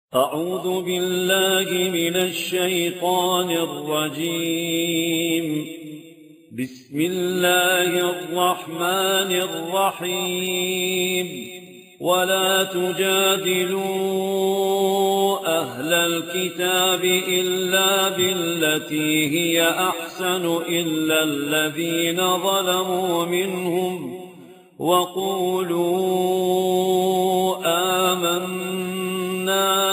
أعوذ بالله من الشيطان الرجيم. بسم الله الرحمن الرحيم. ولا تجادلوا أهل الكتاب إلا بالتي هي أحسن إلا الذين ظلموا منهم وقولوا آمنا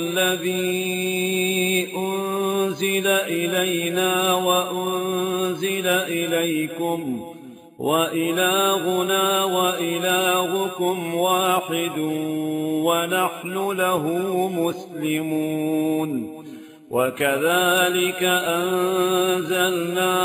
بالذي أنزل إلينا وأنزل إليكم وإلهنا وإلهكم واحد ونحن له مسلمون. وكذلك أنزلنا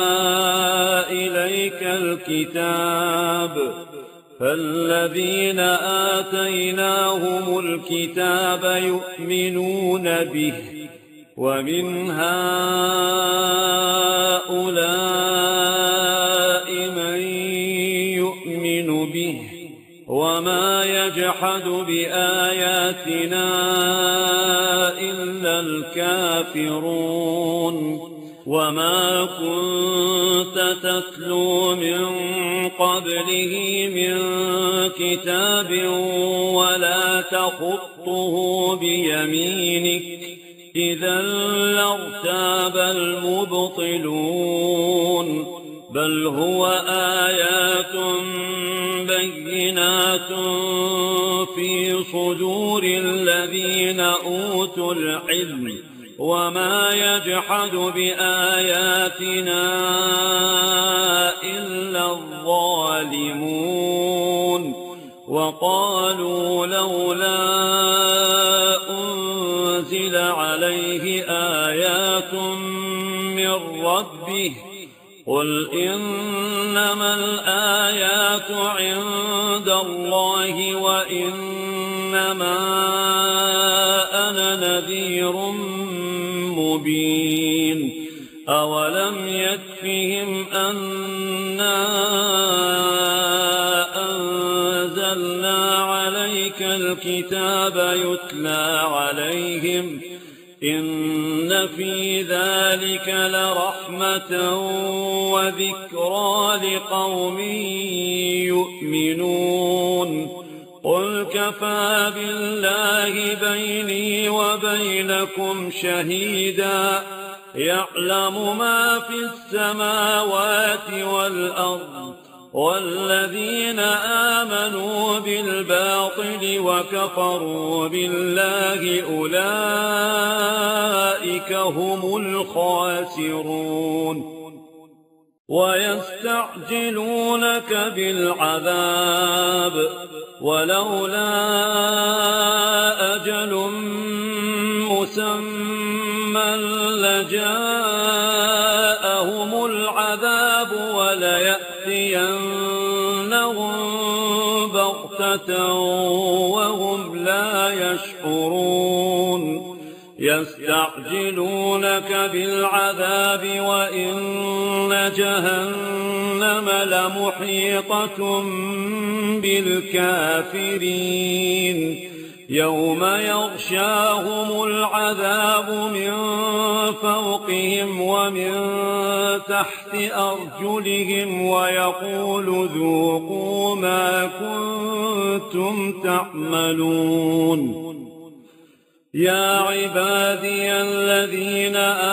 إليك الكتاب فالذين آتيناهم الكتاب يؤمنون به ومن هؤلاء من يؤمن به وما يجحد بآياتنا إلا الكافرون. وما كنت تتلو من قبله من كتاب ولا تخطه بيمينك إذا لارتاب المبطلون. بل هو آيات بينات في صدور الذين أوتوا العلم وما يجحد بآياتنا إلا الظالمون. وقالوا لولا أنزل عليه آيات من ربه قل إنما الآيات عند الله وإنما أنا نذير مبين. أولم يكفهم أنا أنزلنا عليك الكتاب يتلى عليهم إن في ذلك لرحمة وذكرى لقوم يؤمنون. قل كفى بالله بيني وبينكم شهيدا يعلم ما في السماوات والأرض. والذين آمنوا بالباطل وكفروا بالله أولئك هم الخاسرون. ويستعجلونك بالعذاب ولولا أجل مسمى لجاءهم العذاب وليأتينهم بغتة وهم لا يشعرون. يستعجلونك بالعذاب وإن جهنم لمحيطة بالكافرين. يوم يغشاهم العذاب من فوقهم ومن تحت أرجلهم ويقول ذوقوا ما كنتم تعملون. يا عبادي الذين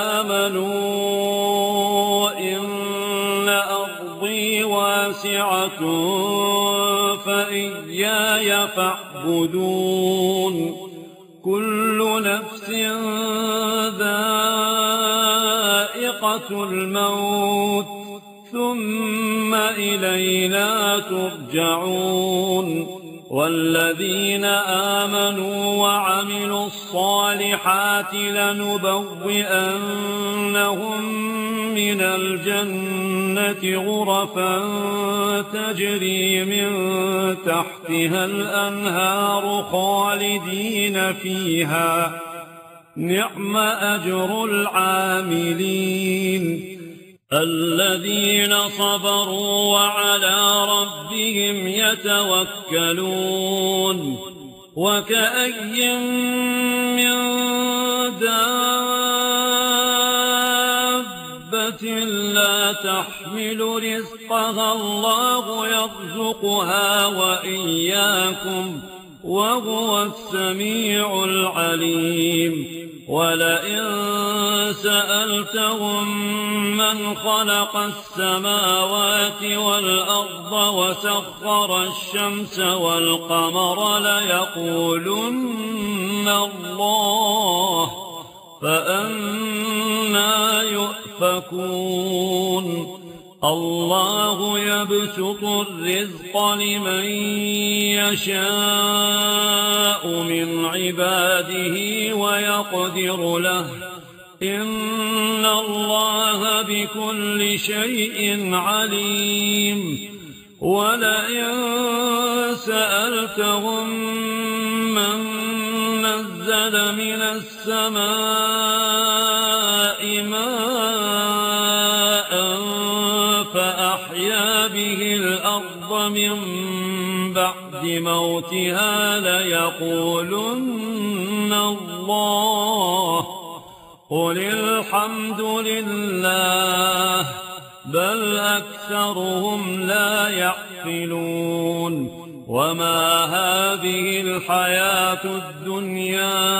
آمنوا إن أرضي واسعة فإياي فاعبدون. كل نفس ذائقة الموت ثم إلينا ترجعون. والذين آمنوا وعملوا الصالحات لنبوئنهم من الجنة غرفا تجري من تحتها الأنهار خالدين فيها نعم أجر العاملين. الذين صبروا وعلى ربهم يتوكلون وكأي من دابة لا تحمل رزقها الله يرزقها وإياكم وهو السميع العليم ولئن سألتهم من خلق السماوات والأرض وسخر الشمس والقمر ليقولن الله فأنى يؤفكون الله يبسط الرزق لمن يشاء من عباده ويقدر له إن الله بكل شيء عليم ولئن سألتهم من نزل من السماء ماء فأحيا به الأرض من بعد موتها ليقولن الله قل الحمد لله بل أكثرهم لا يعقلون وما هذه الحياة الدنيا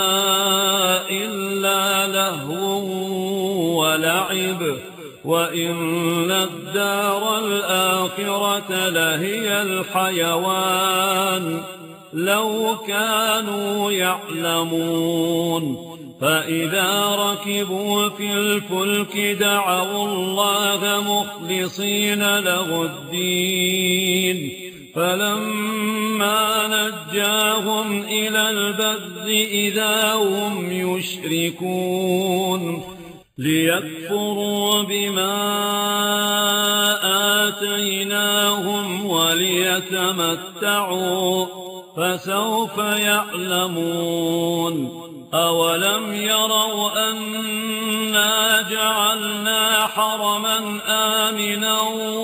إلا لهو ولعب وإن الدار الآخرة لهي الحيوان لو كانوا يعلمون فإذا ركبوا في الفلك دعوا الله مخلصين له الدين فلما نجاهم إلى البر إذا هم يشركون ليكفروا بما آتيناهم وليتمتعوا فسوف يعلمون أولم يروا أنا جعلنا حرما آمنا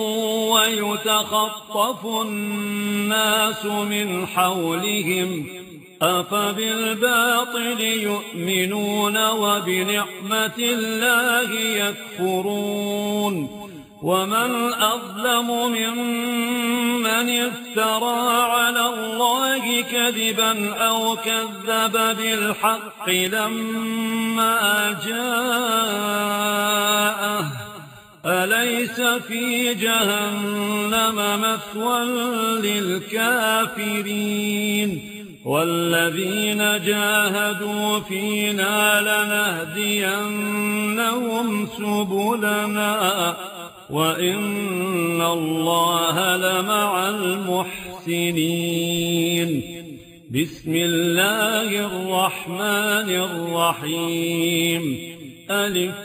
ويتخطف الناس من حولهم أفبالباطل يؤمنون وبنعمة الله يكفرون ومن أظلم ممن افترى على الله كذبا أو كذب بالحق لما جاءه أليس في جهنم مثوى للكافرين والذين جاهدوا فينا لنهدينهم سبلنا وإن الله لمع المحسنين بسم الله الرحمن الرحيم ألف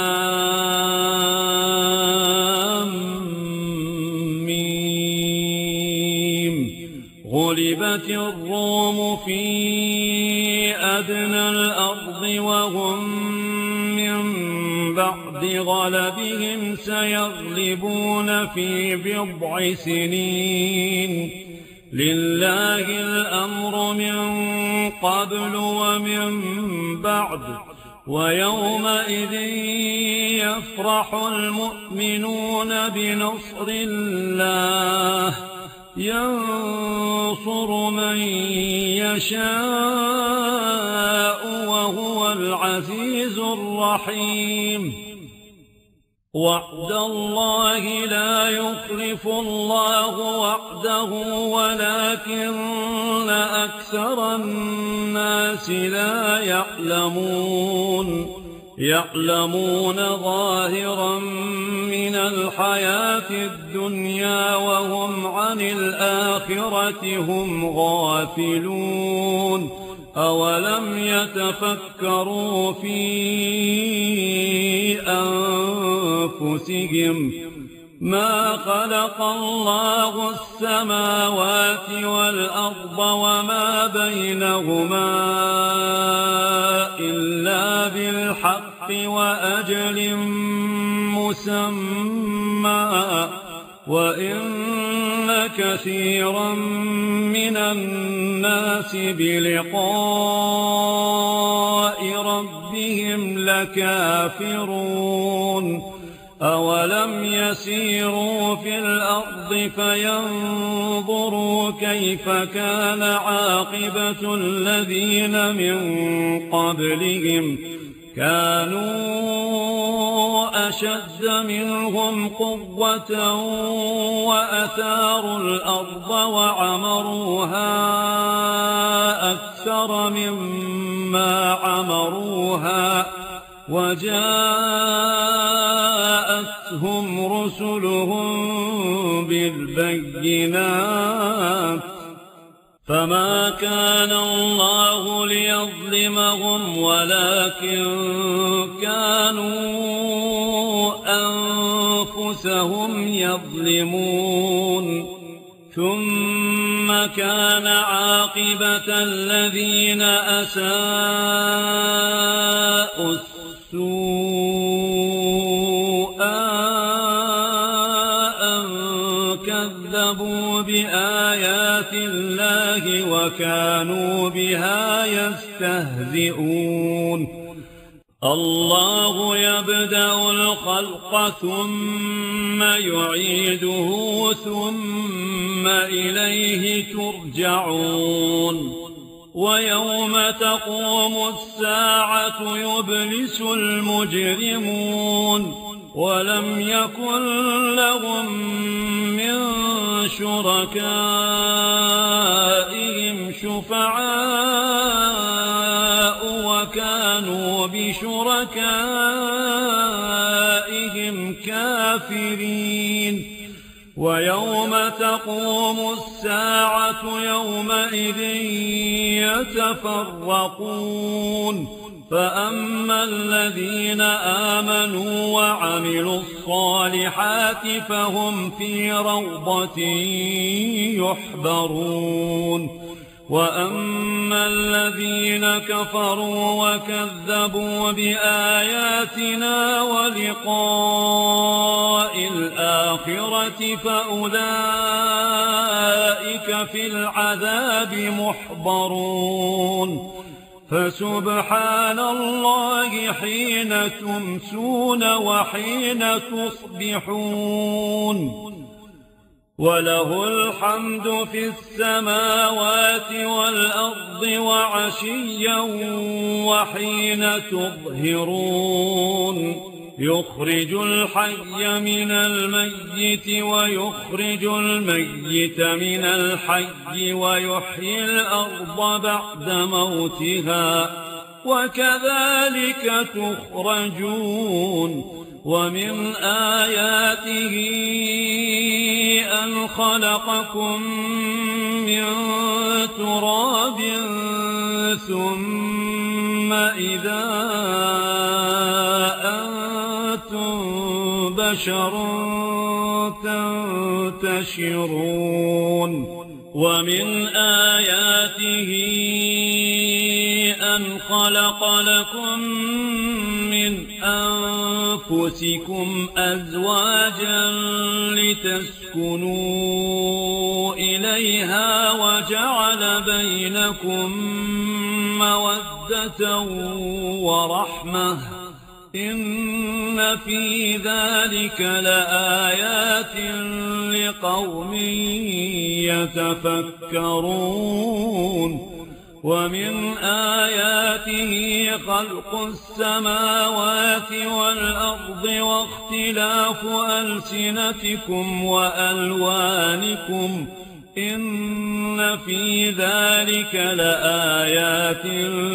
لام ميم غلبت الروم في أدنى الأرض وهم من بعد غلبهم سيغلبون في بضع سنين لله الأمر من قبل ومن بعد ويومئذ يفرح المؤمنون بنصر الله ينصر من يشاء وهو العزيز الرحيم وعد الله لا يخلف الله وعده ولكن أكثر الناس لا يعلمون ظاهرا من الحياة الدنيا وهم عن الآخرة هم غافلون أولم يتفكروا في أنفسهم ما خلق الله السماوات والأرض وما بينهما إلا بالحق وأجل مسمى وإن كثيرا من الناس بلقاء ربهم لكافرون أولم يسيروا في الأرض فينظروا كيف كان عاقبة الذين من قبلهم كانوا أشد منهم قوة وأثاروا الأرض وعمروها أكثر مما عمروها وجاءتهم رسلهم بالبينات فما كان الله ليظلمهم ولكن كانوا أنفسهم يظلمون ثم كان عاقبة الذين أساءوا السوء أن كذبوا بآيات الله وكانوا بها يستهزئون الله يبدأ الخلق ثم يعيده ثم إليه ترجعون ويوم تقوم الساعة يبلس المجرمون ولم يكن لهم من شركائهم شفعاء وكانوا بشركائهم كافرين ويوم تقوم الساعة يومئذ يتفرقون فأما الذين آمنوا وعملوا الصالحات فهم في روضة يحبرون وأما الذين كفروا وكذبوا بآياتنا ولقاء الآخرة فأولئك في العذاب محضرون فسبحان الله حين تمسون وحين تصبحون وله الحمد في السماوات والأرض وعشيا وحين تظهرون يخرج الحي من الميت ويخرج الميت من الحي ويحيي الأرض بعد موتها وكذلك تخرجون ومن آياته أن خلقكم من تراب ثم إذا أنتم بشر تنتشرون ومن آياته أن خلق لكم من أنفسكم أزواجا لتسكنوا إليها وجعل بينكم مودة ورحمة إن في ذلك لآيات لقوم يتفكرون ومن آياته خلق السماوات والأرض واختلاف ألسنتكم وألوانكم إن في ذلك لآيات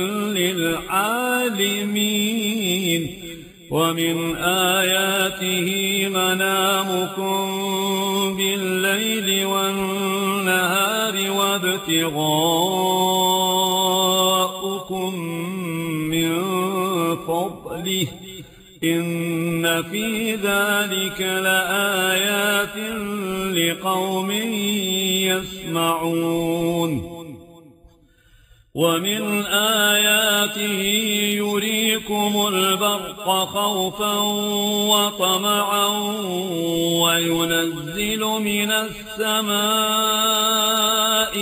للعالمين ومن آياته منامكم بالليل والنهار وابتغاؤكم من فضله إن في ذلك لآيات لقوم يسمعون ومن آياته يريكم البرق خوفا وطمعا وينزل من السماء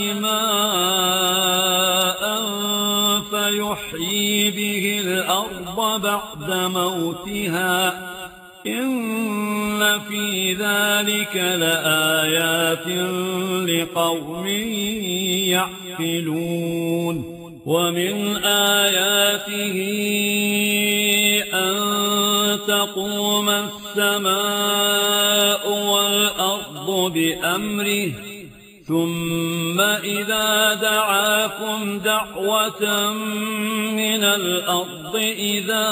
ماء فيحيي به الأرض بعد موتها إن في ذلك لآيات لقوم يعقلون ومن آياته أن تقوم السماء والأرض بأمره ثم إذا دعاكم دعوة من الأرض إذا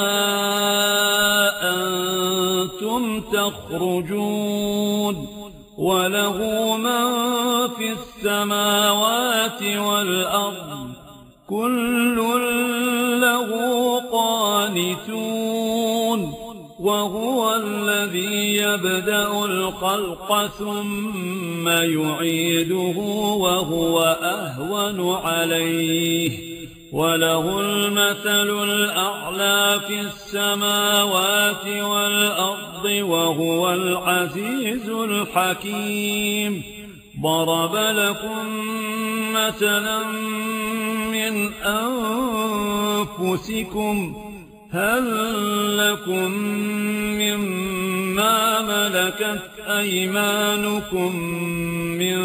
أنتم تخرجون وله من في السماوات والأرض كل له قانتون وهو الذي يبدأ الخلق ثم يعيده وهو أهون عليه وله المثل الأعلى في السماوات والأرض وهو العزيز الحكيم ضرب لكم مثلا من أنفسكم هل لكم مما ملكت أيمانكم من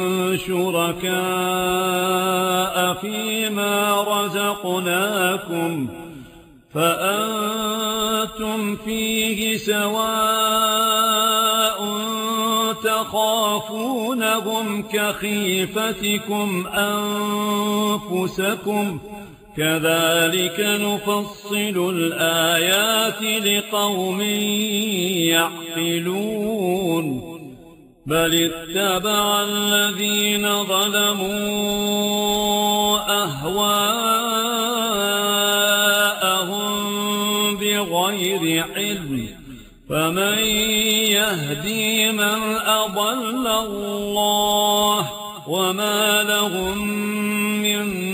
شركاء فيما رزقناكم فأنتم فيه سواء تخافونهم كخيفتكم أنفسكم كذلك نفصل الآيات لقوم يعقلون بل اتبع الذين ظلموا أهواءهم بغير علم فمن يهدي من أضل الله وما لهم من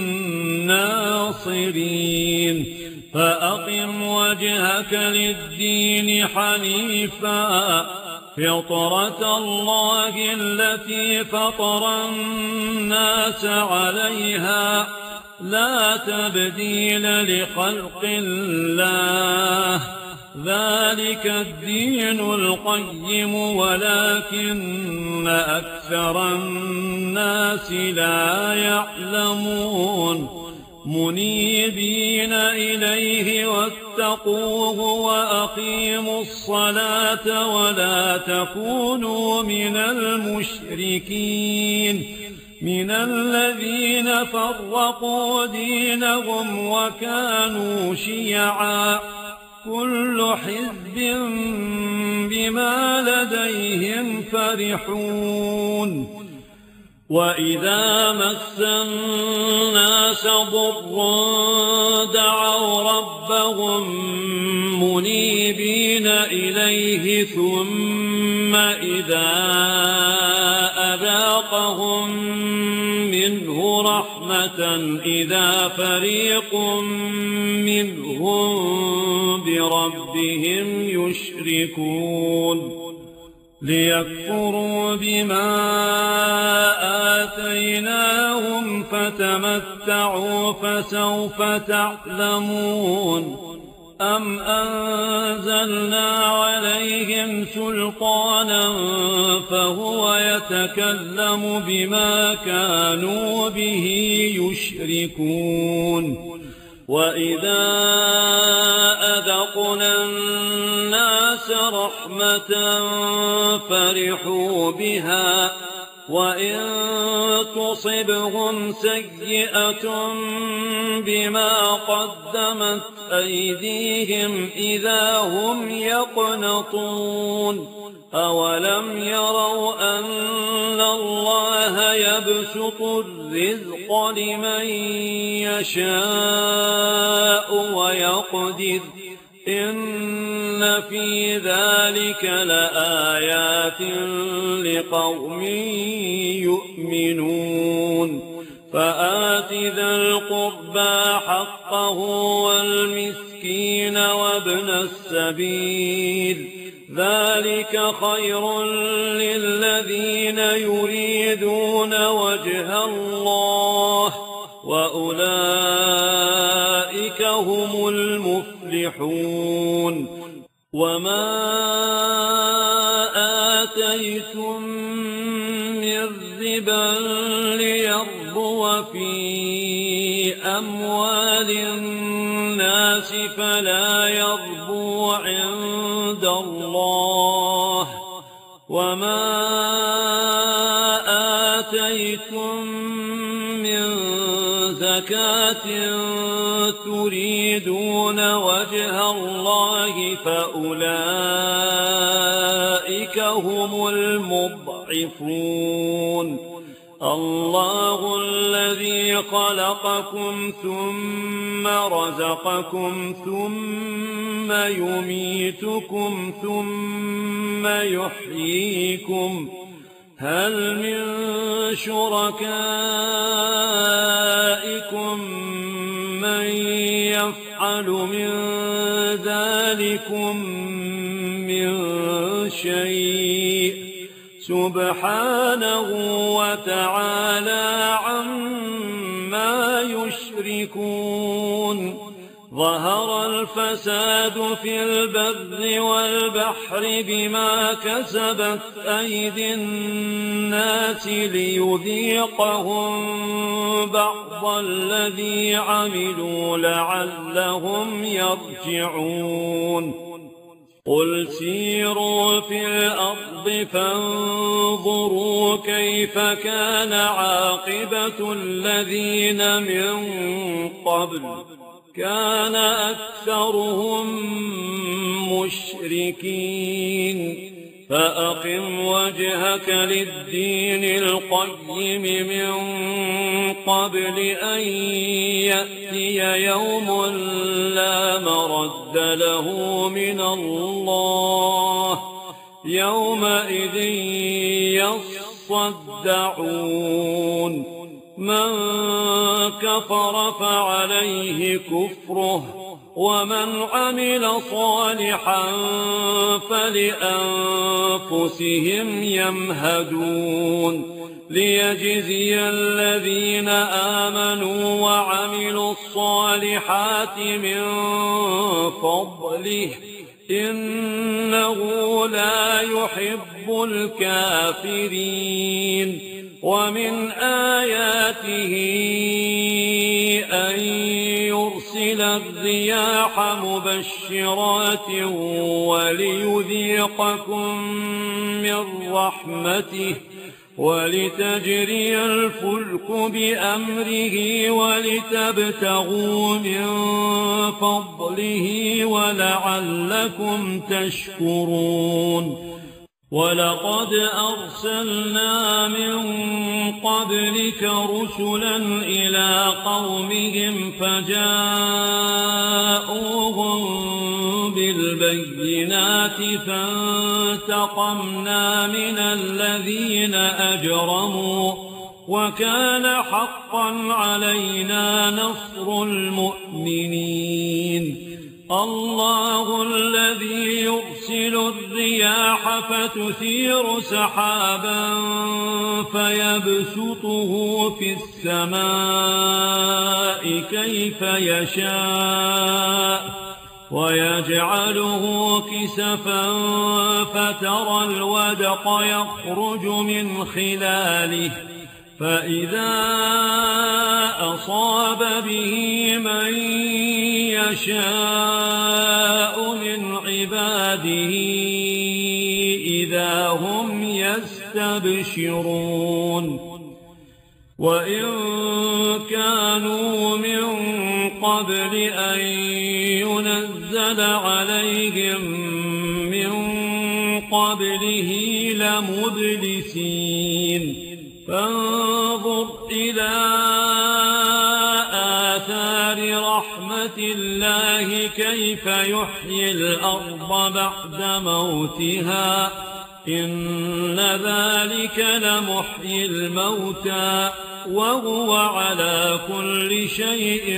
ناصرين فأقم وجهك للدين حنيفا فطرة الله التي فطر الناس عليها لا تبديل لخلق الله ذلك الدين القيم ولكن أكثر الناس لا يعلمون منيبين إليه واتقوه وأقيموا الصلاة ولا تكونوا من المشركين من الذين فرقوا دينهم وكانوا شيعا كل حزب بما لديهم فرحون وإذا مس الناس ضر دعوا ربهم منيبين إليه ثم إذا أذاقهم منه رحمة إذا فريق منهم بربهم يشركون ليكفروا بما آتيناهم فتمتعوا فسوف تعلمون أم أنزلنا عليهم سلطانا فهو يتكلم بما كانوا به يشركون وإذا أذقنا الناس رحمة فرحوا بها وإن تصبهم سيئة بما قدمت أيديهم إذا هم يقنطون أولم يروا أن الله يبسط الرزق لمن يشاء ويقدر إن في ذلك لآيات لقوم يؤمنون فآت ذا القربى حقه والمسكين وابن السبيل ذلك خير للذين يريدون وجه الله وأولئك هم المفلحون وما آتيتم من ربا ليربو في أموال الناس فلا يربو عند الله وما آتيتم من زكاة تريدون وجه الله فأولئك هم المضعفون الله الذي خلقكم ثم رزقكم ثم يميتكم ثم يحييكم هل من شركائكم من يفعل من ذلكم من شيء سبحانه وتعالى عما يشركون ظهر الفساد في البر والبحر بما كسبت أيدي الناس ليذيقهم بعض الذي عملوا لعلهم يرجعون قل سيروا في الأرض فانظروا كيف كان عاقبة الذين من قبل كان أكثرهم مشركين فأقم وجهك للدين القيم من قبل أن يأتي يوم لا مرد له من الله يومئذ يصدعون من كفر فعليه كفره ومن عمل صالحا فلأنفسهم يمهدون ليجزي الذين آمنوا وعملوا الصالحات من فضله إنه لا يحب الكافرين ومن آياته أن يرسل الرياح مبشرات وليذيقكم من رحمته ولتجري الفلك بأمره ولتبتغوا من فضله ولعلكم تشكرون ولقد أرسلنا من قبلك رسلا إلى قومهم فجاءوهم بالبينات فانتقمنا من الذين أجرموا وكان حقا علينا نصر المؤمنين الله الذي يرسل الرياح فتثير سحابا فيبسطه في السماء كيف يشاء ويجعله كسفا فترى الودق يخرج من خلاله فإذا أصاب به من يشاء من عباده إذا هم يستبشرون وإن كانوا من قبل أن ينزل عليهم من قبله لمبلسين فانظر إلى آثار رحمة الله كيف يحيي الأرض بعد موتها إن ذلك لمحيي الموتى وهو على كل شيء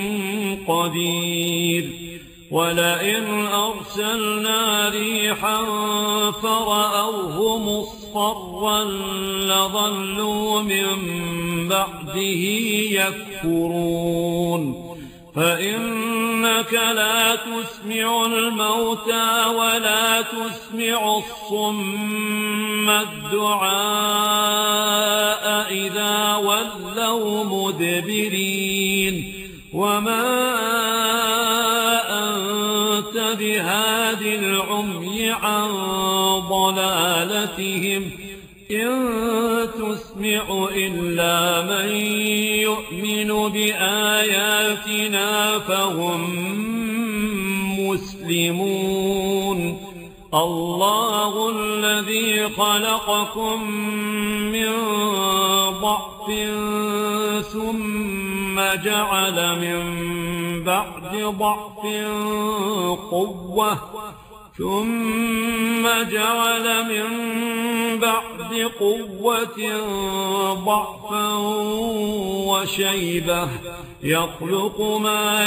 قدير. ولئن أرسلنا ريحا فرأوه مصفرا لظلوا من بعده يكفرون. فإنك لا تسمع الموتى ولا تسمع الصم الدعاء إذا ولوا مدبرين. وما أنت بهاد العمي عن ضلالتهم إن تسمع إلا من يؤمن بآياتنا فهم مسلمون. الله الذي خلقكم من ضعف ثم جعل من بعد ضعف قوة ثم جعل من بعد قوة ضعفا وشيبة يخلق ما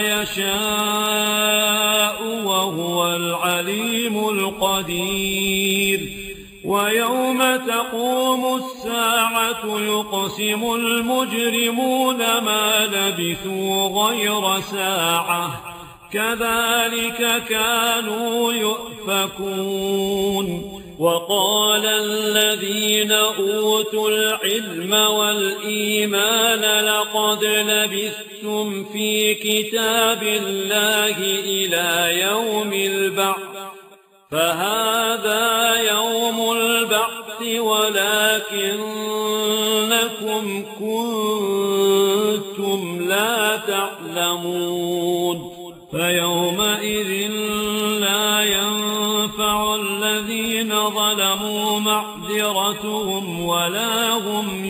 يشاء وهو العليم القدير. ويوم تقوم الساعة يقسم المجرمون ما لبثوا غير ساعة كذلك كانوا يؤفكون. وقال الذين أوتوا العلم والإيمان لقد لبثتم في كتاب الله إلى يوم البعث فهذا يوم البعث ولكنكم كنتم لا تعلمون. فيومئذ لا ينفع الذين ظلموا معذرتهم ولا هم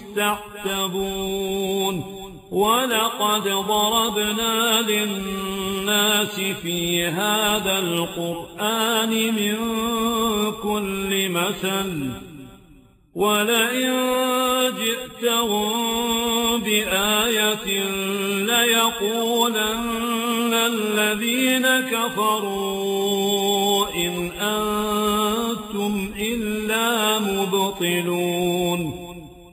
يستعتبون. ولقد ضربنا للناس في هذا القرآن من كل مثل ولئن جئتهم بآية ليقولن الذين كفروا إن أنتم إلا مبطلون.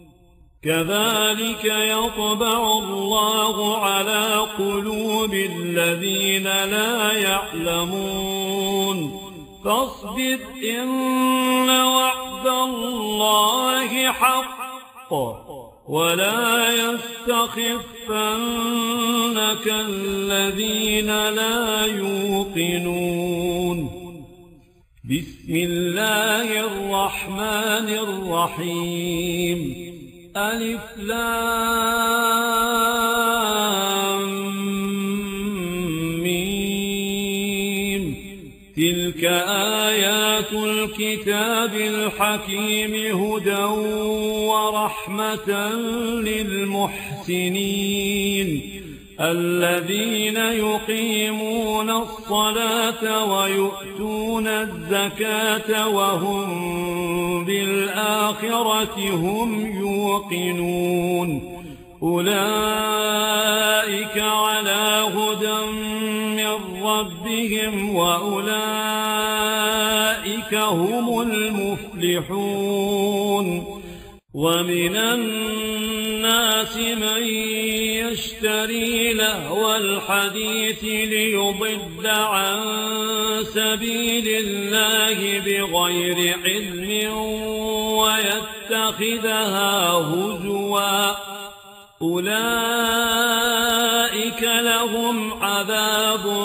كذلك يطبع الله على قلوب الذين لا يعلمون. فاصبر إن وعد الله حق ولا يستخفنك الذين لا يوقنون. بسم الله الرحمن الرحيم. ألف لام ميم. تلك آيات الكتاب الحكيم هدى ورحمة للمحسنين الذين يقيمون الصلاة ويؤتون الزكاة وهم بالآخرة هم يوقنون. أولئك على هدى من ربهم وأولئك هم المفلحون. ومن الناس من يشتري لهو الحديث ليضل عن سبيل الله بغير علم ويتخذها هزوا أولئك لهم عذاب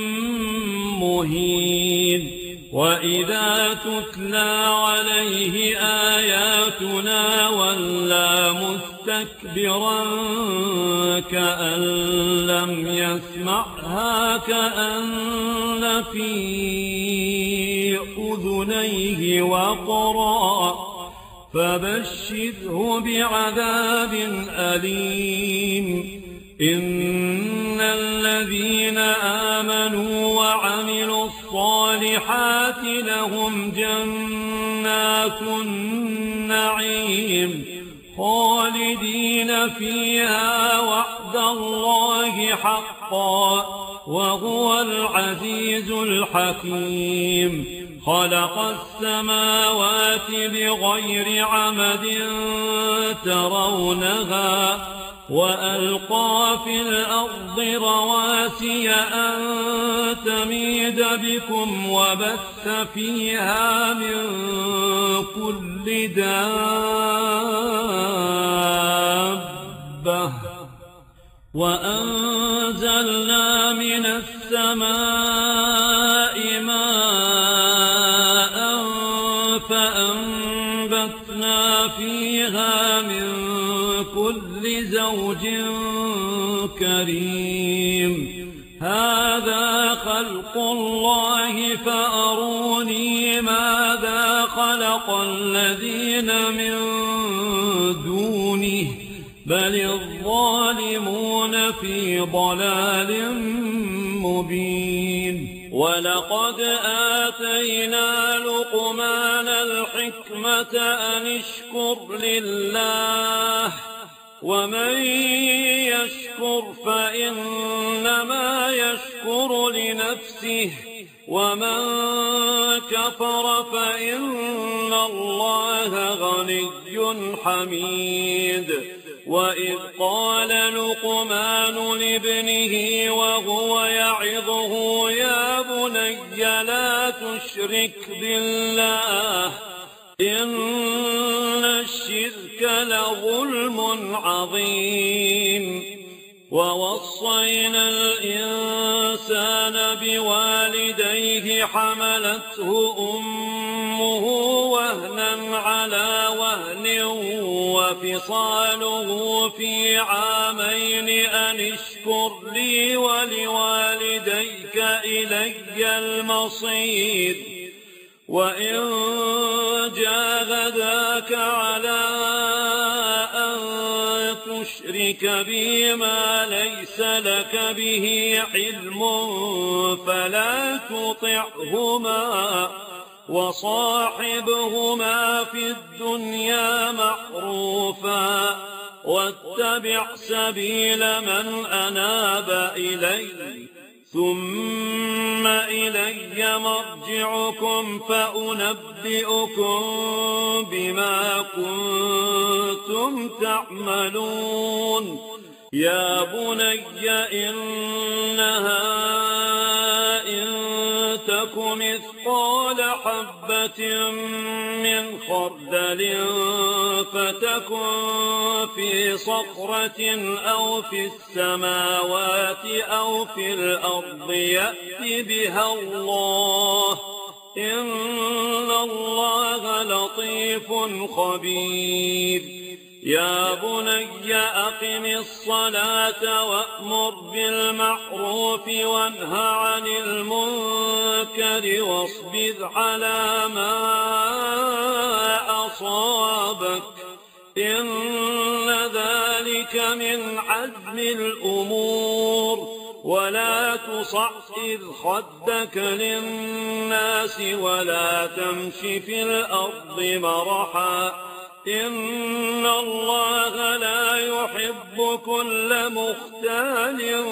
مهين. وإذا تتلى عليه آياتنا ولى مستكبرا كأن لم يسمعها كأن في أذنيه وقرا فبشره بعذاب أليم. إن الذين آمنوا وعملوا الصالحات لهم جنات النعيم خالدين عمل فيها وعد الله حقا وهو العزيز الحكيم خلق السماوات بغير عمد ترونها وألقى في الأرض رواسي أن تميد بكم وبث فيها من كل دابة وأنزلنا من السماء ماء فأنبتنا فيها من كل زوج كريم هذا خلق الله فأروني ماذا خلق الذين من دونه بل الظالمون في ضلال مبين ولقد آتينا لقمان الحكمة أن اشكر لله ومن يشكر فإنما يشكر لنفسه ومن كفر فإن الله غني حميد وإذ قال لقمان لابنه وهو يعظه يا بني لا تشرك بالله إن الشرك لظلم عظيم ووصينا الإنسان بوالديه حملته أمه وهنا على وهن وفصاله في عامين أن اشكر لي ولوالديك إلي المصير وإن جاهداك على أن تشرك بي ما ليس لك به علم فلا تطعهما وصاحبهما في الدنيا معروفا واتبع سبيل من أناب إلي ثم إلي مرجعكم فأنبئكم بما كنتم تعملون يا بني إنها إن تك مثقال حبة من خردل فتكن في صخرة أو في السماوات أو في الأرض يأت بها الله إن الله لطيف خبير يا بني أقم الصلاة وأمر بالمعروف وانه عن المنكر واصبر على ما أصابك إن ذلك من عزم الأمور ولا تصعر خدك للناس ولا تمش في الأرض مرحا إن الله لا يحب كل مختال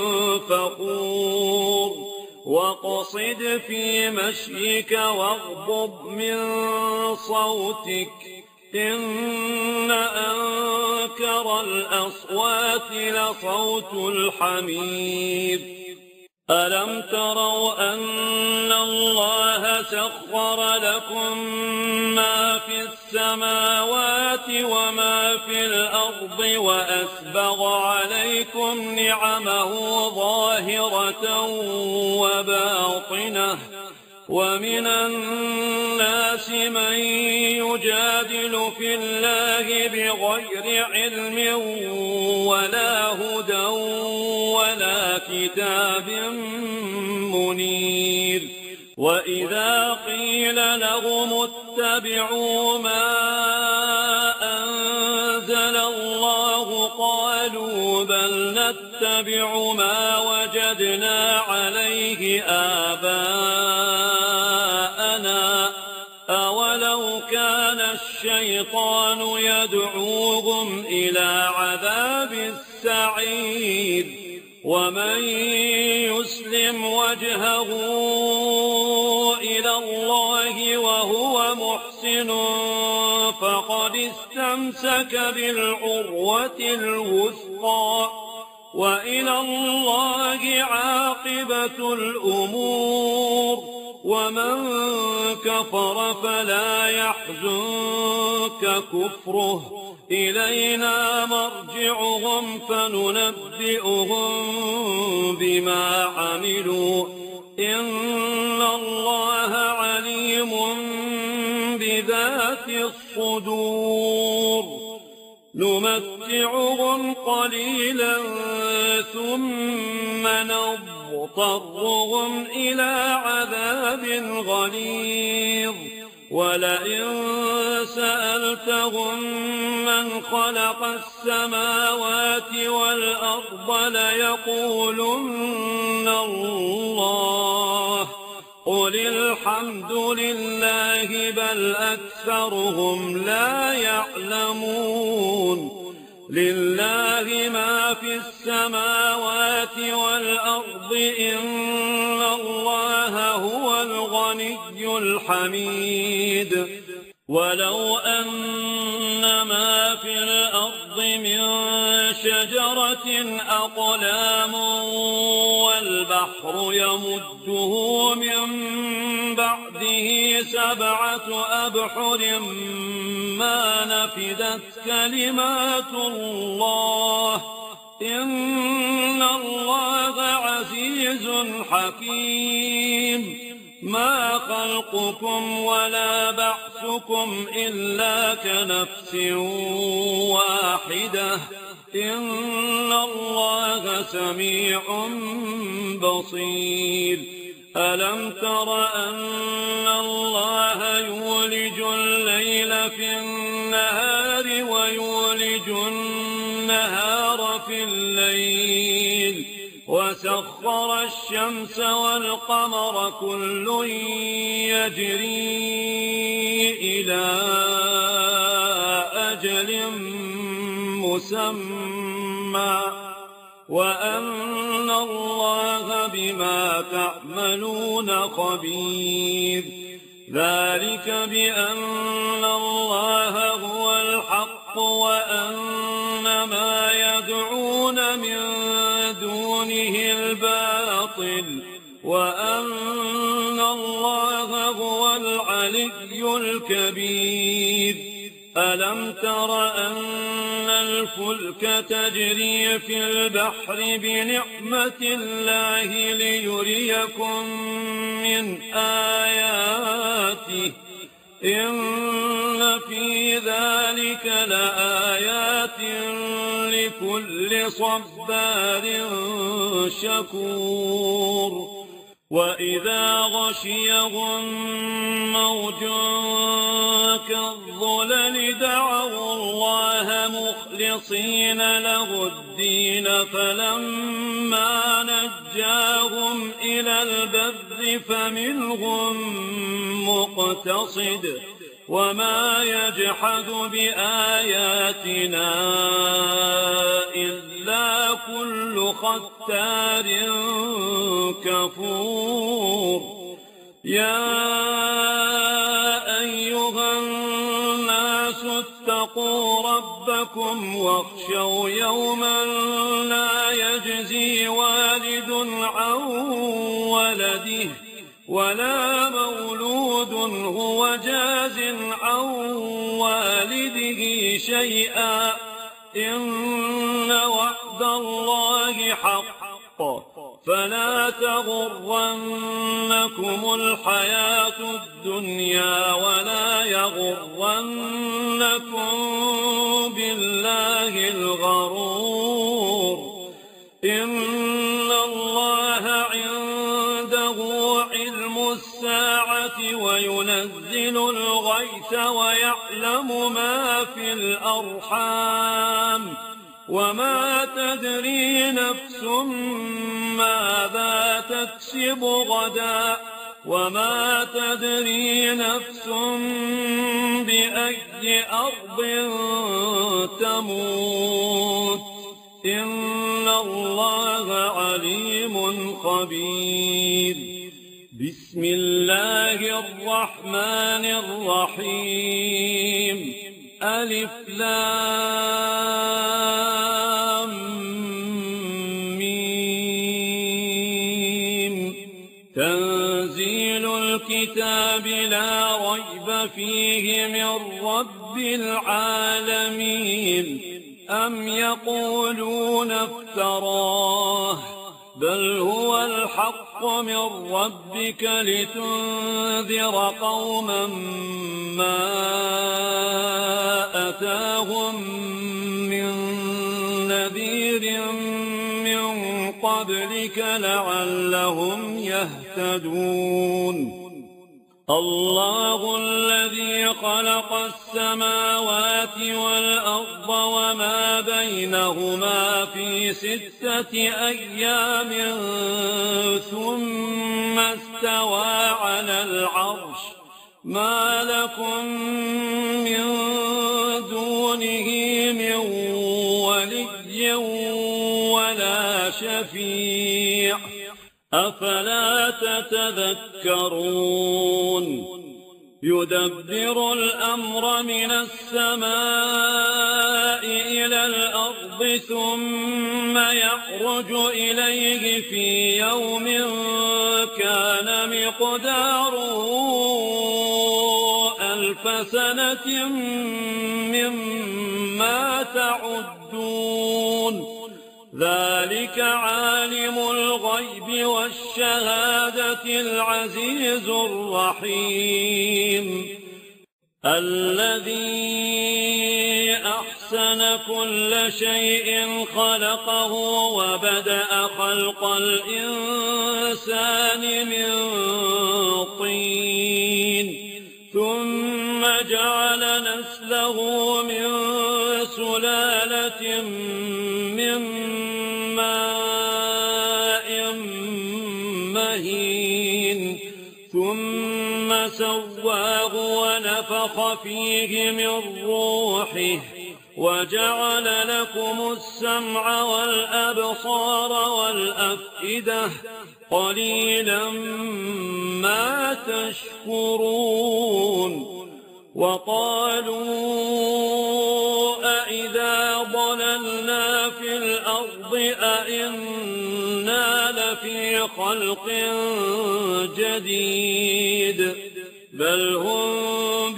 فخور واقصد في مشيك واغضض من صوتك إن أنكر الأصوات لصوت الحمير ألم تروا أن الله سخر لكم ما في السماوات وما في الأرض وأسبغ عليكم نعمه ظاهرة وباطنة ومن الناس من يجادل في الله بغير علم ولا هدى ولا كتاب منير وإذا قيل لهم اتبعوا ما أنزل الله قالوا بل نتبع ما وجدنا عليه آباءنا أولو كان الشيطان يدعوهم إلى عذاب السعير ومن يسلم وجهه إلى الله وهو محسن فقد استمسك بالعروة الوثقى وإلى الله عاقبة الأمور ومن كفر فلا يحزنك كفره إلينا مرجعهم فننبئهم بما عملوا إن الله عليم بذات الصدور نمتعهم قليلا ثم نضطرهم إلى عذاب غليظ ولئن سألتهم من خلق السماوات والأرض ليقولن الله قل الحمد لله بل أكثرهم لا يعلمون لله ما في السماوات والأرض إن الله هو الغني الحميد ولو أن ما في الأرض من شجرة أقلام والبحر يمده من بعده 7 أبحر ما نفدت كلمات الله إن الله عزيز حكيم ما خلقكم ولا بعثكم إلا كنفس واحدة إن الله سميع بصير ألم تر أن الله يولج الليل في النهار ويولج النهار في الليل وسخر الشمس والقمر كل يجري إلى أجل مسمى وأن الله بما تعملون خبير ذلك بأن الله هو الحق وأن ما يدعون من دونه الباطل وأن الله هو العلي الكبير ألم تر أن الفلك تجري في البحر بنعمة الله ليريكم من آياته إن في ذلك لآيات لكل صبار شكور وإذا غشيهم موج كالظلل دعوا الله مخلصين له الدين فلما نجاهم إلى البر فمنهم مقتصد وما يجحد بآياتنا إلا كل ختار كفور يا أيها الناس اتقوا ربكم واخشوا يوما لا يجزي والد عن ولده ولا مولود هو جاز عن والده شيئا إن وعد الله حق فلا تغرنكم الحياة الدنيا ولا يغرنكم بالله الغرور إن الله عنده علم الساعة وينزل الغيث ويعلم ما في الأرحام وما تدري نفس ماذا تكسب غدا وما تدري نفس بأي أرض تموت إن الله عليم خبير بسم الله الرحمن الرحيم ألف لام ميم تنزيل الكتاب لا ريب فيه من رب العالمين أم يقولون افتراه بل هو الحق من ربك لتنذر قوما ما أتاهم من نذير من قبلك لعلهم يهتدون الله الذي خلق السماوات والأرض وما بينهما في 6 أيام ثم استوى على العرش ما لكم من دونه من ولي ولا شفيع أفلا تتذكرون يدبر الأمر من السماء إلى الأرض ثم يخرج إليه في يوم كان مقداره 1000 سنة مما تعدون ذلك عالم الغيب والشهادة العزيز الرحيم الذي أحسن كل شيء خلقه وبدأ خلق الإنسان من طين ثم جعل نسله من سلالة من ماء مهين ثم سواه ونفخ فيه من روحه وجعل لكم السمع والأبصار والأفئدة قليلا ما تشكرون وقالوا أإذا ضللنا في الأرض أإنا لفي خلق جديد بل هم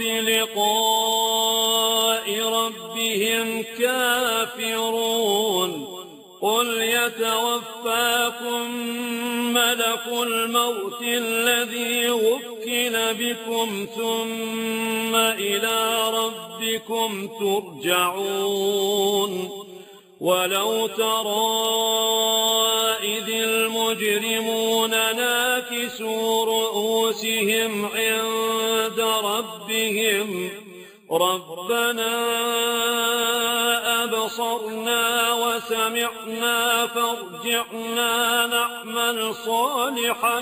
بلقاء ربهم كافرون قل يتوفاكم ملك الموت الذي وكل بكم ثم إلى ربكم ترجعون ولو ترى إذ المجرمون ناكسوا رؤوسهم عند ربهم ربنا أبصرنا وسمعنا فارجعنا نعمل صالحا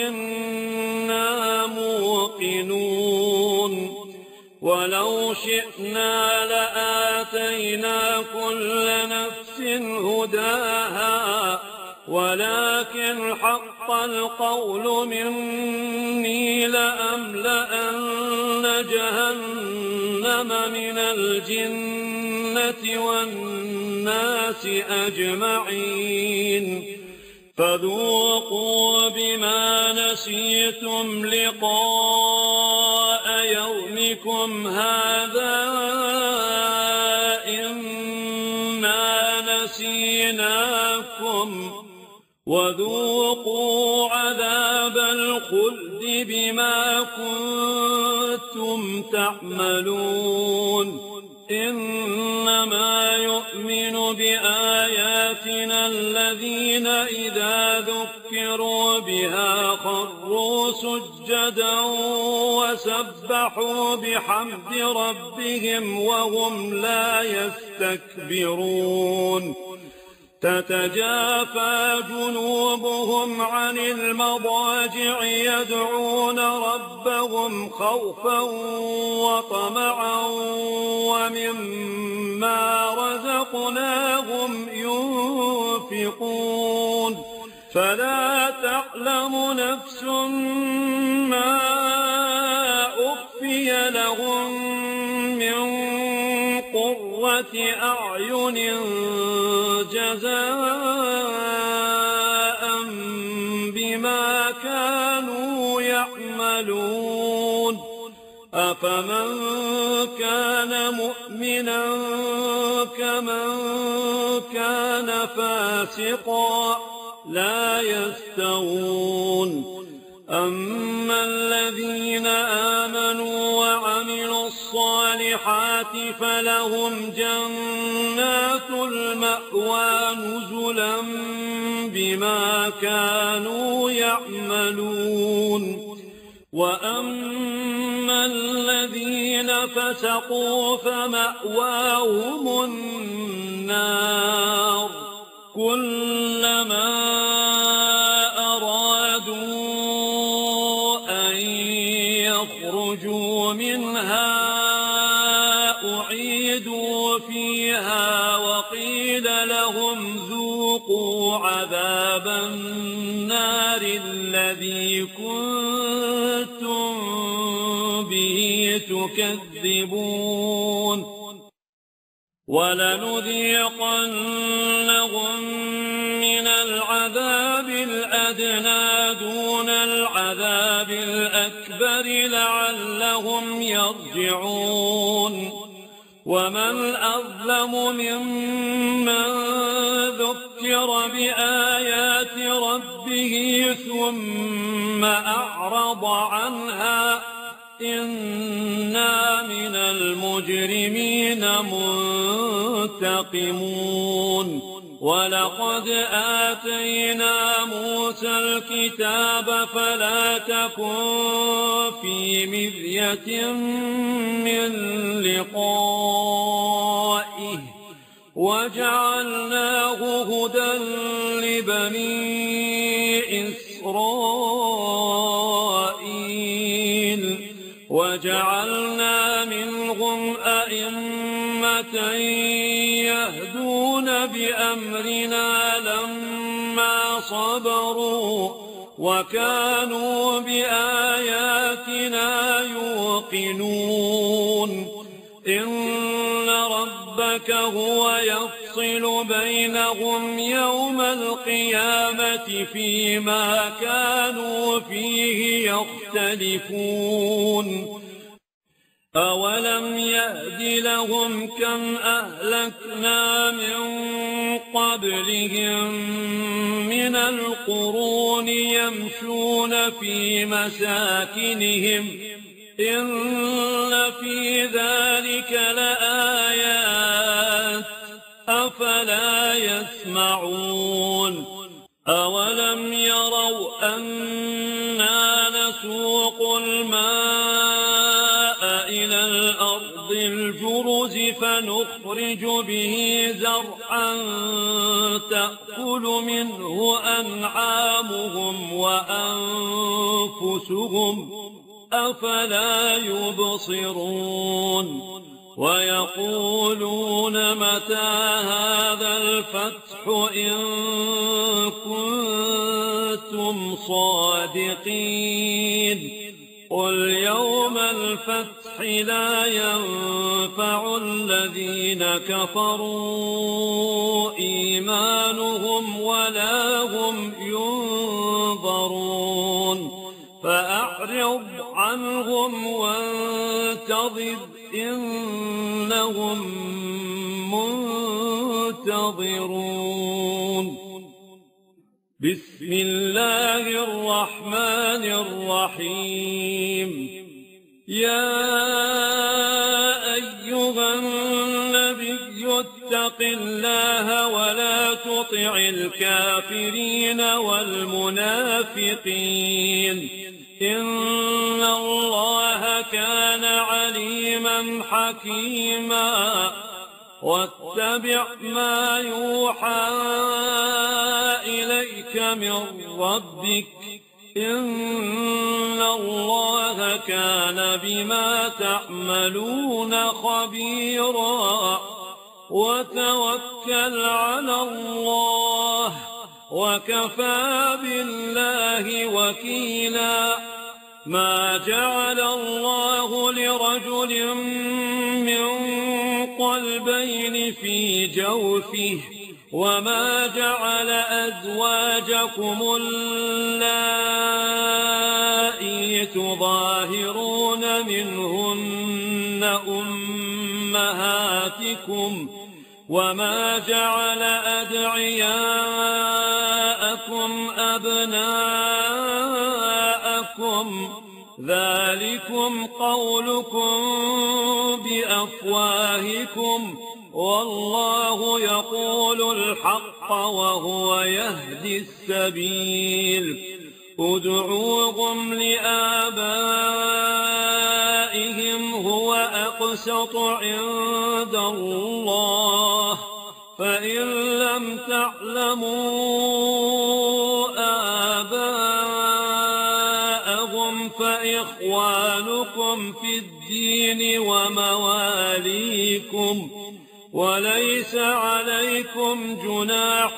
إنا موقنون ولو شئنا لآتينا كل نفس هداها ولكن حق القول مني لأملأن جهنم من الجنة والناس أجمعين فذوقوا بما نسيتم لقاء يومكم هذا إنا نسيناكم وذوقوا عذاب الخلد بما كنتم تعملون إنما يؤمن بآياتنا الذين إذا ذكروا بها خروا سجدا وسبحوا بحمد ربهم وهم لا يستكبرون تتجافى جنوبهم عن المضاجع يدعون ربهم خوفا وطمعا ومما رزقناهم ينفقون فلا تعلم نفس ما أخفي لهم من قرة أعين جزاء بما كانوا يعملون أفمن كان مؤمنا كمن كان فاسقا لا يستوون أما الذين آمنوا وعملوا الصالحات فلهم جنات المأوى نزلا بما كانوا يعملون وأما الذين فسقوا فمأواهم النار كلما يخرجوا منها أعيدوا فيها وقيل لهم ذوقوا عذاب النار الذي كنتم به تكذبون ولنذيقنهم من العذاب الأدنى دون العذاب الأكبر لعلهم يرجعون ومن أظلم ممن ذكر بآيات ربه ثم أعرض عنها إنا من المجرمين منتقمون ولقد آتينا موسى الكتاب فلا تكن في مرية من لقائه وجعلناه هدى لبني إسرائيل وجعلنا منهم أئمة يهدون بأمرنا لما صبروا وكانوا بآياتنا يوقنون إن ربك هو يفصل بينهم يوم القيامة فيما كانوا فيه يختلفون أولم يهد لهم كم أهلكنا من قبلهم من القرون يمشون في مساكنهم إن في ذلك لآيات أفلا يسمعون أولم يروا أنا نسوق الماء إلى الأرض الجرز فنخرج به زرعا تأكل منه أنعامهم وأنفسهم أفلا يبصرون ويقولون متى هذا الفتح إن كنتم صادقين قل يوم الفتح لا ينفع الذين كفروا إيمانهم ولا هم ينظرون فأعرض عنهم وانتظر إنهم منتظرون بسم الله الرحمن الرحيم يا أيها النبي اتق الله ولا تطع الكافرين والمنافقين إن الله كان عليما حكيما واتبع ما يوحى إليك من ربك إن الله كان بما تعملون خبيرا وتوكل على الله وكفى بالله وكيلا ما جعل الله لرجل من قلبين في جوفه وما جعل أزواجكم اللائي تظاهرون منهن أمهاتكم وما جعل أدعياءكم أبناءكم ذلكم قولكم بأفواهكم والله يقول الحق وهو يهدي السبيل ادعوهم لآبائهم هو أقسط عند الله فإن لم تعلموا آباءهم فإخوانكم في الدين ومواليكم وليس عليكم جناح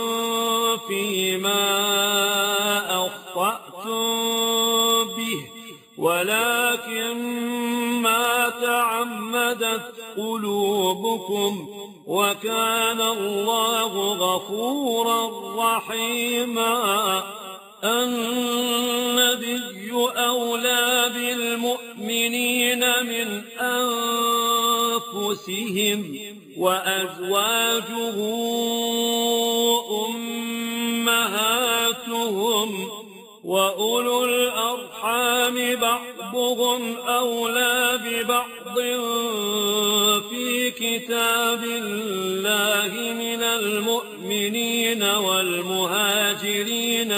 فيما أخطأتم به ولكن ما تعمدت قلوبكم وكان الله غفورا رحيما النبي أولى بالمؤمنين من أنفسهم وأزواجه أمهاتهم وأولو الأرحام بعضهم أولى ببعض في كتاب الله من المؤمنين والمهاجرين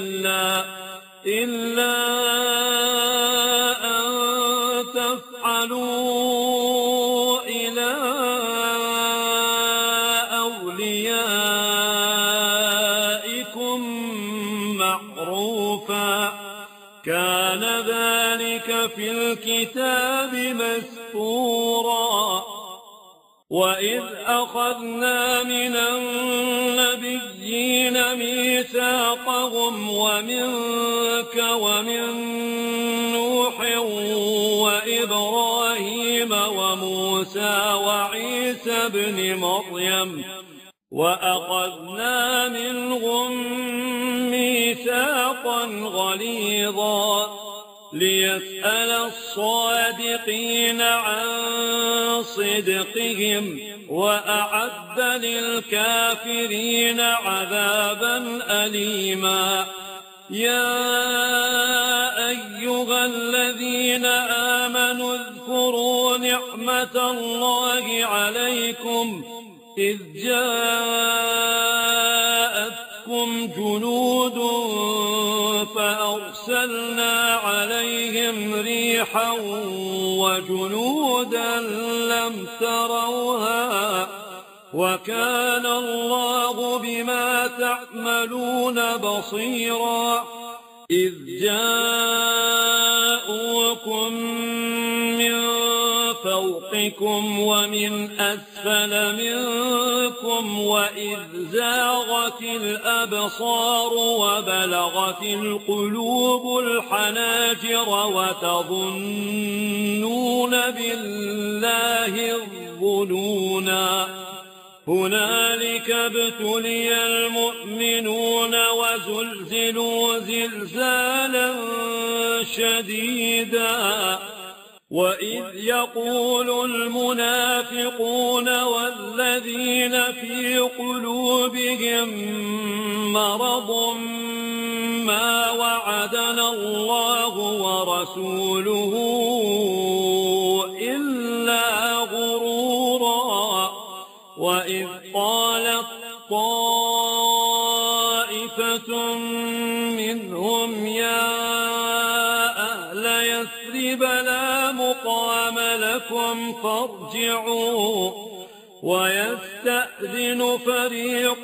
إلا أن تفعلوا إلى أوليائكم معروفا كان ذلك في الكتاب مسطورا وإذ أخذنا من النبيين ميثاقهم ومنك ومن نوح وإبراهيم وموسى وعيسى ابن مريم وأخذنا منهم ميثاقا غليظا ليسأل الصادقين عن صدقهم وأعد للكافرين عذابا أليما يا أيها الذين آمنوا اذكروا نعمة الله عليكم إذ جاءتكم جنود فأرسلنا عليهم ريحا وجنودا لم تروها وكان الله بما تعملون بصيرا إذ جاءوكم من فوقكم ومن أسفل منكم وإذ زاغت الأبصار وبلغت القلوب الحناجر وتظنون بالله الظنونا هنالك ابتلي المؤمنون وزلزلوا زلزالا شديدا وإذ يقول المنافقون والذين في قلوبهم مرض ما وعدنا الله ورسوله إلا غرورا وإذ قالت طائفة منهم يا أهل يثرب لا مقام لكم فارجعوا ويستأذن فريق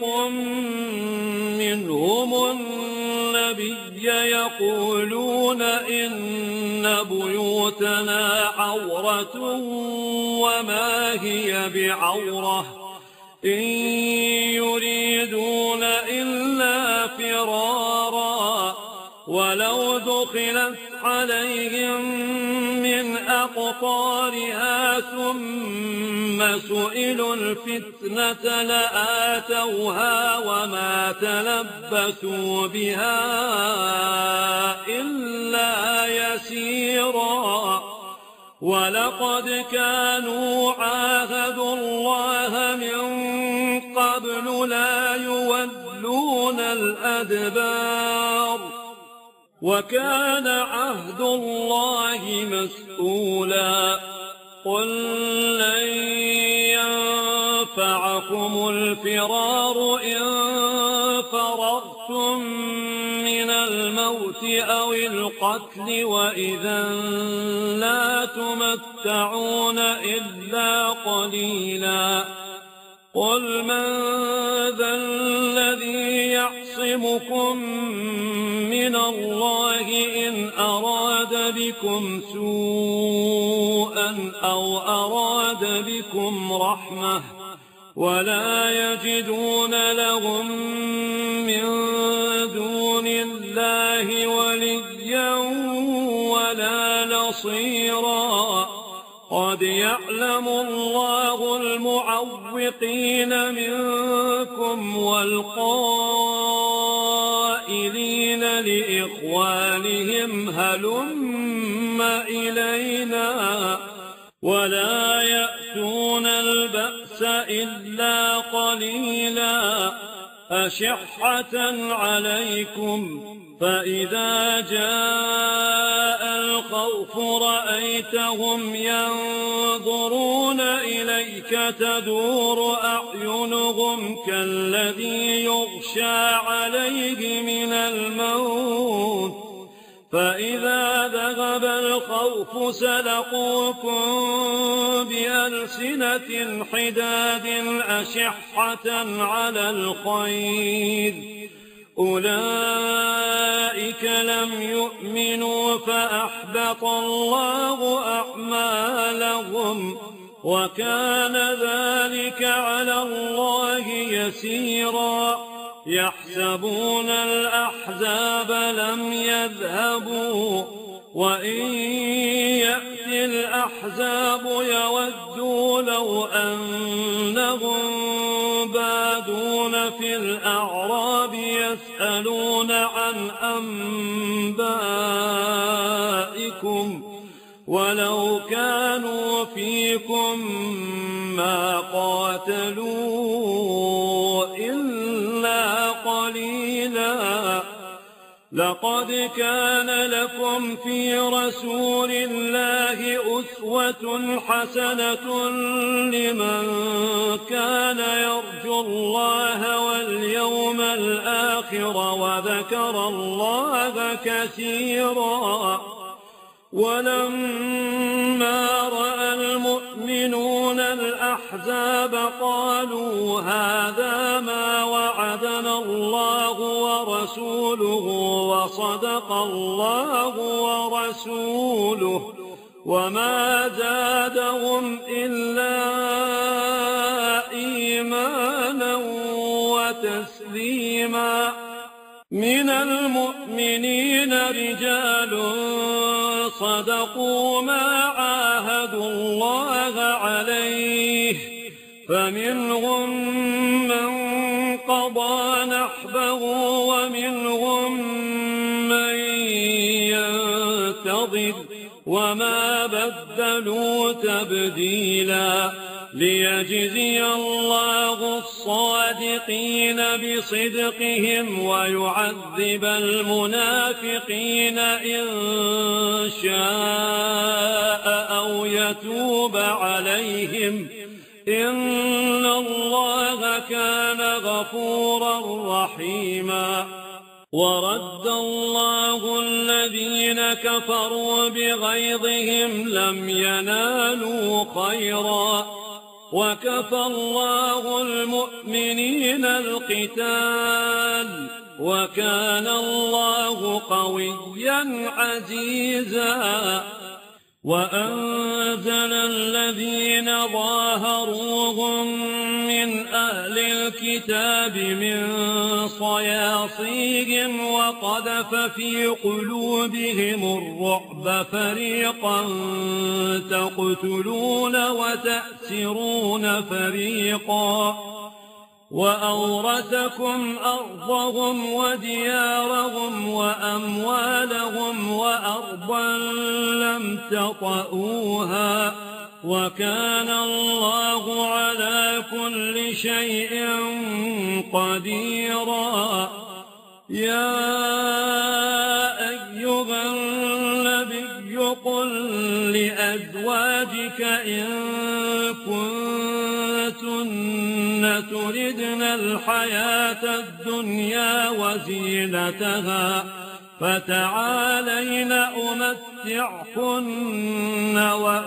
منهم النبي يقولون إن بيوتنا عورة وما هي بعورة إن يريدون إلا فرارا ولو دخلت عليهم من أقطارها ثم سئلوا الفتنة لآتوها وما تلبثوا بها إلا يسيرا ولقد كانوا عاهدوا الله من قبل لا يولون الأدبار وكان عهد الله مسؤولا قل لن ينفعكم الفرار إن فررتم من الموت أو القتل وإذا لا تمتعون إلا قليلا قل من ذا الذي يعصمكم من الله إن أراد بكم سوءا أو أراد بكم رحمة ولا يجدون لهم من دون الله وليا ولا نصيرا قد يعلم الله المعوقين منكم والقائلين لإخوانهم هلم إلينا ولا يأتون البأس إلا قليلا أشحة عليكم فإذا جاء الخوف رأيتهم ينظرون إليك تدور أعينهم كالذي يغشى عليه من الموت فإذا ذهب الخوف سلقوكم بألسنة حداد أشحة على الخير أولئك لم يؤمنوا فأحبط الله أعمالهم وكان ذلك على الله يسيرا يحسبون الأحزاب لم يذهبوا وإن يأتي الأحزاب يودوا لو أنهم بادون في الأعراب يسألون عن أنبائكم ولو كانوا فيكم ما قاتلوا إلا قليلا لقد كان لكم في رسول الله أسوة حسنة لمن كان يرجو الله واليوم الآخر وذكر الله كثيرا ولما رأى المؤمنون الأحزاب قالوا هذا ما وعدنا الله ورسوله وصدق الله ورسوله وما زادهم إلا إيمانا وتسليما من المؤمنين رجال صدقوا ما عاهدوا الله عليه فمنهم من قضى نحبه ومنهم من ينتظر وما بدلوا تبديلا ليجزي الله الصادقين بصدقهم ويعذب المنافقين إن شاء أو يتوب عليهم إن الله كان غفورا رحيما ورد الله الذين كفروا بغيظهم لم ينالوا خيرا وكفى الله المؤمنين القتال وكان الله قويا عزيزا وأنزل الذين ظاهروهم من أهل الكتاب من صياصيهم وقذف في قلوبهم الرعب فريقا تقتلون وتأسرون فريقا وأورثكم أرضهم وديارهم وأموالهم وأرضا لم تطئوها وكان الله على كل شيء قديرا يا أيها النبي قل لأزواجك إن كنتن تردن الحياة الدنيا وزينتها فتعالين أمتعكن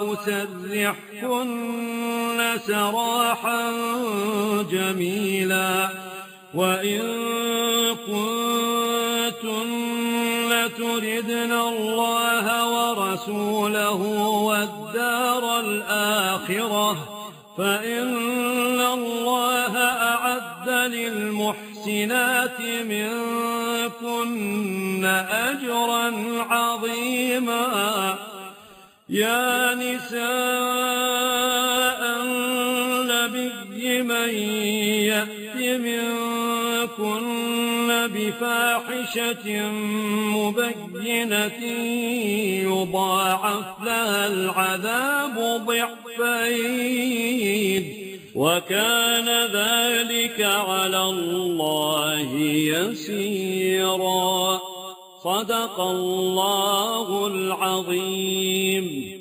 وأسرحكن سراحا جميلا وإن كنتن تردن الله ورسوله والدار الآخرة فإن الله أعد للمحسنات منكن أجرا عظيما يا نساء النبي من يأت منكن بفاحشة مبينة يضاعف لها العذاب ضعفين وكان ذلك على الله يسيرا صدق الله العظيم.